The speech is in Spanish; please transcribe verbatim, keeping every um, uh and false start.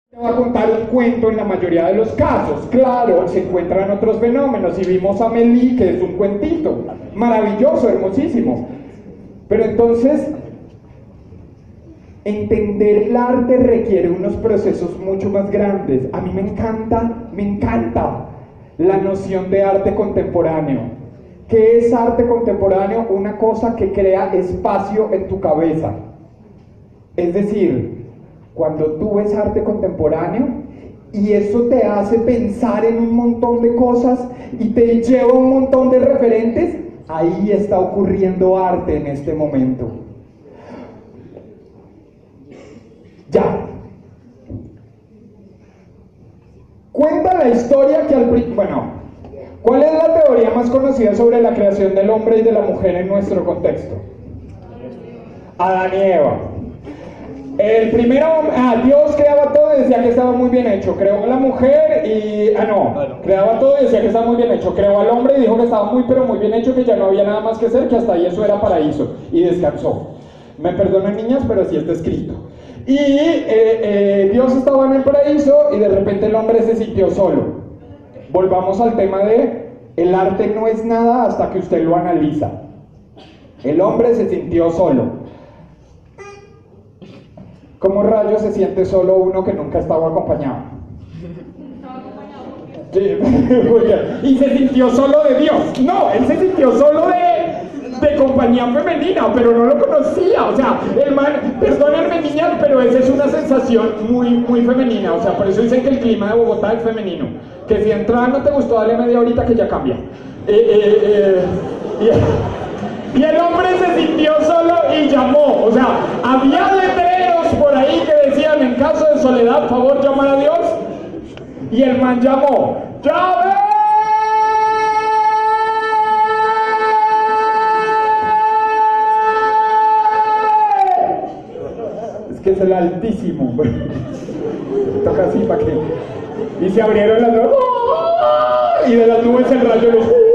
Te va a contar un cuento en la mayoría de los casos. Claro, se encuentran otros fenómenos y vimos a Amélie, que es un cuentito maravilloso, hermosísimo. Pero entonces, entender el arte requiere unos procesos mucho más grandes. A mí me encanta, me encanta la noción de arte contemporáneo. ¿Qué es arte contemporáneo? Una cosa que crea espacio en tu cabeza. Es decir, cuando tú ves arte contemporáneo y eso te hace pensar en un montón de cosas y te lleva a un montón de referentes, ahí está ocurriendo arte en este momento. Ya. Cuenta la historia que al principio... Bueno, ¿cuál es la teoría más conocida sobre la creación del hombre y de la mujer en nuestro contexto? Adán y Eva. El primero, ah, Dios creaba todo y decía que estaba muy bien hecho. Creó a la mujer y... Ah, no. Creaba todo y decía que estaba muy bien hecho. Creó al hombre y dijo que estaba muy, pero muy bien hecho, que ya no había nada más que hacer, que hasta ahí eso era paraíso. Y descansó. Me perdonen, niñas, pero así está escrito. Y eh, eh, Dios estaba en el paraíso y de repente el hombre se sintió solo. Volvamos al tema de... El arte no es nada hasta que usted lo analiza. El hombre se sintió solo. ¿Cómo rayos se siente solo uno que nunca estaba acompañado? Sí, y se sintió solo de Dios. No, él se sintió solo de, de compañía femenina, pero no lo conocía. O sea, el man, perdónenme niñas, pero esa es una sensación muy, muy femenina. O sea, por eso dicen que el clima de Bogotá es femenino. Que si entrada no te gustó, dale media horita que ya cambia. Eh, eh, eh, y, y el hombre se sintió solo y llamó. O sea, había letreros por ahí que decían, en caso de soledad, favor llamar a Dios. Y el man llamó, ¡llave! Es que es el altísimo. Toca así para que... Y se abrieron las nubes. Y de las nubes el rayo los...